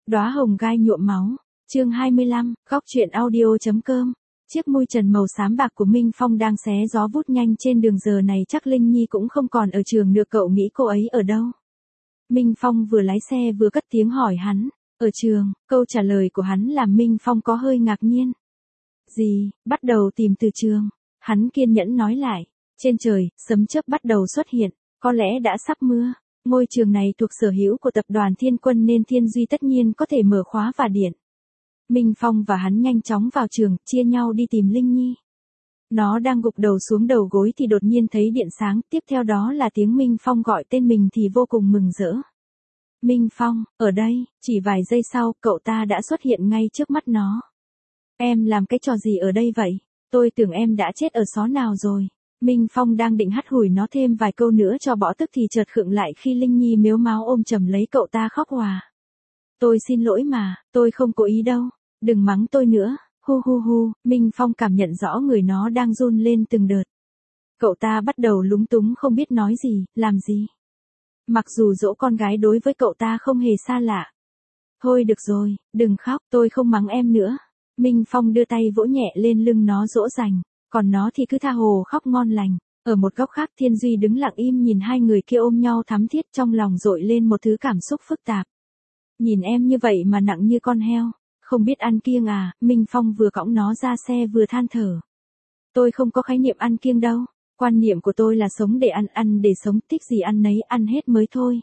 Đóa hồng gai nhuộm máu. Chương 25, góc truyện audio.com. Chiếc mui trần màu xám bạc của Minh Phong đang xé gió vút nhanh trên đường, giờ này chắc Linh Nhi cũng không còn ở trường nữa, cậu nghĩ cô ấy ở đâu? Minh Phong vừa lái xe vừa cất tiếng hỏi hắn. Ở trường. Câu trả lời của hắn làm Minh Phong có hơi ngạc nhiên. Gì? Bắt đầu tìm từ trường. Hắn kiên nhẫn nói lại. Trên trời, sấm chớp bắt đầu xuất hiện. Có lẽ đã sắp mưa. Ngôi trường này thuộc sở hữu của tập đoàn Thiên Quân nên Thiên Duy tất nhiên có thể mở khóa và điện. Minh Phong và hắn nhanh chóng vào trường, chia nhau đi tìm Linh Nhi. Nó đang gục đầu xuống đầu gối thì đột nhiên thấy điện sáng, tiếp theo đó là tiếng Minh Phong gọi tên mình thì vô cùng mừng rỡ. Minh Phong, ở đây, chỉ vài giây sau, cậu ta đã xuất hiện ngay trước mắt nó. Em làm cái trò gì ở đây vậy? Tôi tưởng em đã chết ở xó nào rồi. Minh Phong đang định hắt hủi nó thêm vài câu nữa cho bỏ tức thì chợt khựng lại khi Linh Nhi mếu máo ôm chầm lấy cậu ta khóc òa. Tôi xin lỗi mà, tôi không cố ý đâu. Đừng mắng tôi nữa, hu hu hu. Minh Phong cảm nhận rõ người nó đang run lên từng đợt. Cậu ta bắt đầu lúng túng không biết nói gì, làm gì. Mặc dù dỗ con gái đối với cậu ta không hề xa lạ. Thôi được rồi, đừng khóc, tôi không mắng em nữa. Minh Phong đưa tay vỗ nhẹ lên lưng nó dỗ dành, còn nó thì cứ tha hồ khóc ngon lành. Ở một góc khác Thiên Duy đứng lặng im nhìn hai người kia ôm nhau thắm thiết, trong lòng dội lên một thứ cảm xúc phức tạp. Nhìn em như vậy mà nặng như con heo, không biết ăn kiêng à? Minh Phong vừa cõng nó ra xe vừa than thở. Tôi không có khái niệm ăn kiêng đâu. Quan niệm của tôi là sống để ăn để sống, thích gì ăn nấy, ăn hết mới thôi.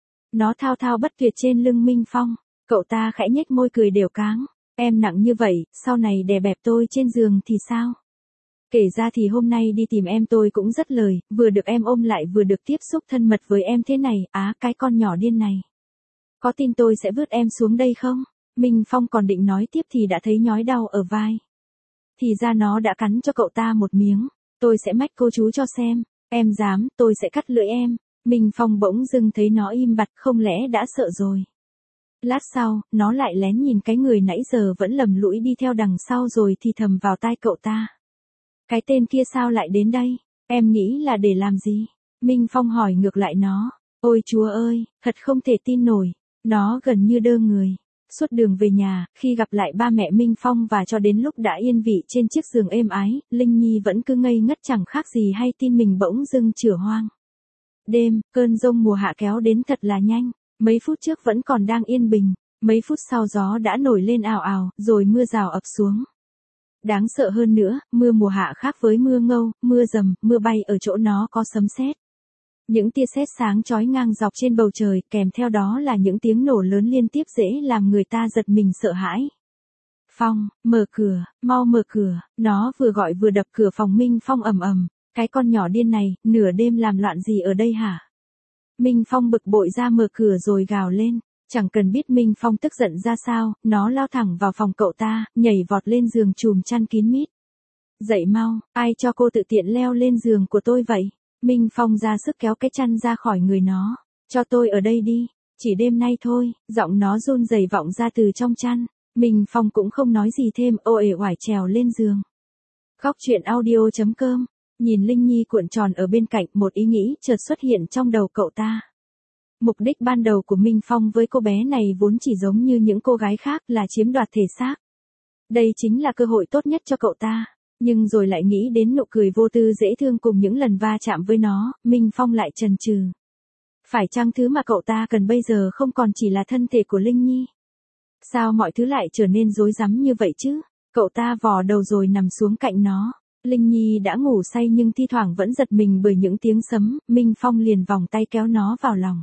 Nó thao thao bất tuyệt trên lưng Minh Phong, cậu ta khẽ nhếch môi cười đều cáng. Em nặng như vậy, sau này đè bẹp tôi trên giường thì sao? Kể ra thì hôm nay đi tìm em tôi cũng rất lời, vừa được em ôm lại vừa được tiếp xúc thân mật với em thế này, cái con nhỏ điên này. Có tin tôi sẽ vứt em xuống đây không? Minh Phong còn định nói tiếp thì đã thấy nhói đau ở vai. Thì ra nó đã cắn cho cậu ta một miếng. Tôi sẽ mách cô chú cho xem. Em dám, tôi sẽ cắt lưỡi em. Minh Phong bỗng dưng thấy nó im bặt, không lẽ đã sợ rồi. Lát sau, nó lại lén nhìn cái người nãy giờ vẫn lầm lũi đi theo đằng sau rồi thì thầm vào tai cậu ta. Cái tên kia sao lại đến đây? Em nghĩ là để làm gì? Minh Phong hỏi ngược lại nó. Ôi chúa ơi, thật không thể tin nổi. Nó gần như đơ người. Suốt đường về nhà, khi gặp lại ba mẹ Minh Phong và cho đến lúc đã yên vị trên chiếc giường êm ái, Linh Nhi vẫn cứ ngây ngất chẳng khác gì hay tin mình bỗng dưng chửa hoang. Đêm, cơn giông mùa hạ kéo đến thật là nhanh, mấy phút trước vẫn còn đang yên bình, mấy phút sau gió đã nổi lên ào ào, rồi mưa rào ập xuống. Đáng sợ hơn nữa, mưa mùa hạ khác với mưa ngâu, mưa dầm, mưa bay ở chỗ nó có sấm sét. Những tia sét sáng chói ngang dọc trên bầu trời, kèm theo đó là những tiếng nổ lớn liên tiếp dễ làm người ta giật mình sợ hãi. Phong, mở cửa, mau mở cửa. Nó vừa gọi vừa đập cửa phòng Minh Phong ầm ầm. Cái con nhỏ điên này, nửa đêm làm loạn gì ở đây hả? Minh Phong bực bội ra mở cửa rồi gào lên. Chẳng cần biết Minh Phong tức giận ra sao, nó lao thẳng vào phòng cậu ta, nhảy vọt lên giường chùm chăn kín mít. Dậy mau, ai cho cô tự tiện leo lên giường của tôi vậy? Minh Phong ra sức kéo cái chăn ra khỏi người nó. Cho tôi ở đây đi, chỉ đêm nay thôi. Giọng nó run rẩy vọng ra từ trong chăn. Minh Phong cũng không nói gì thêm, uể oải trèo lên giường. Góc truyện audio.com. Nhìn Linh Nhi cuộn tròn ở bên cạnh, một ý nghĩ chợt xuất hiện trong đầu cậu ta. Mục đích ban đầu của Minh Phong với cô bé này vốn chỉ giống như những cô gái khác là chiếm đoạt thể xác. Đây chính là cơ hội tốt nhất cho cậu ta. Nhưng rồi lại nghĩ đến nụ cười vô tư dễ thương cùng những lần va chạm với nó, Minh Phong lại chần chừ. Phải chăng thứ mà cậu ta cần bây giờ không còn chỉ là thân thể của Linh Nhi? Sao mọi thứ lại trở nên rối rắm như vậy chứ? Cậu ta vò đầu rồi nằm xuống cạnh nó. Linh Nhi đã ngủ say nhưng thi thoảng vẫn giật mình bởi những tiếng sấm, Minh Phong liền vòng tay kéo nó vào lòng.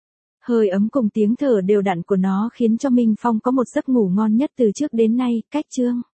Hơi ấm cùng tiếng thở đều đặn của nó khiến cho Minh Phong có một giấc ngủ ngon nhất từ trước đến nay. Cách chương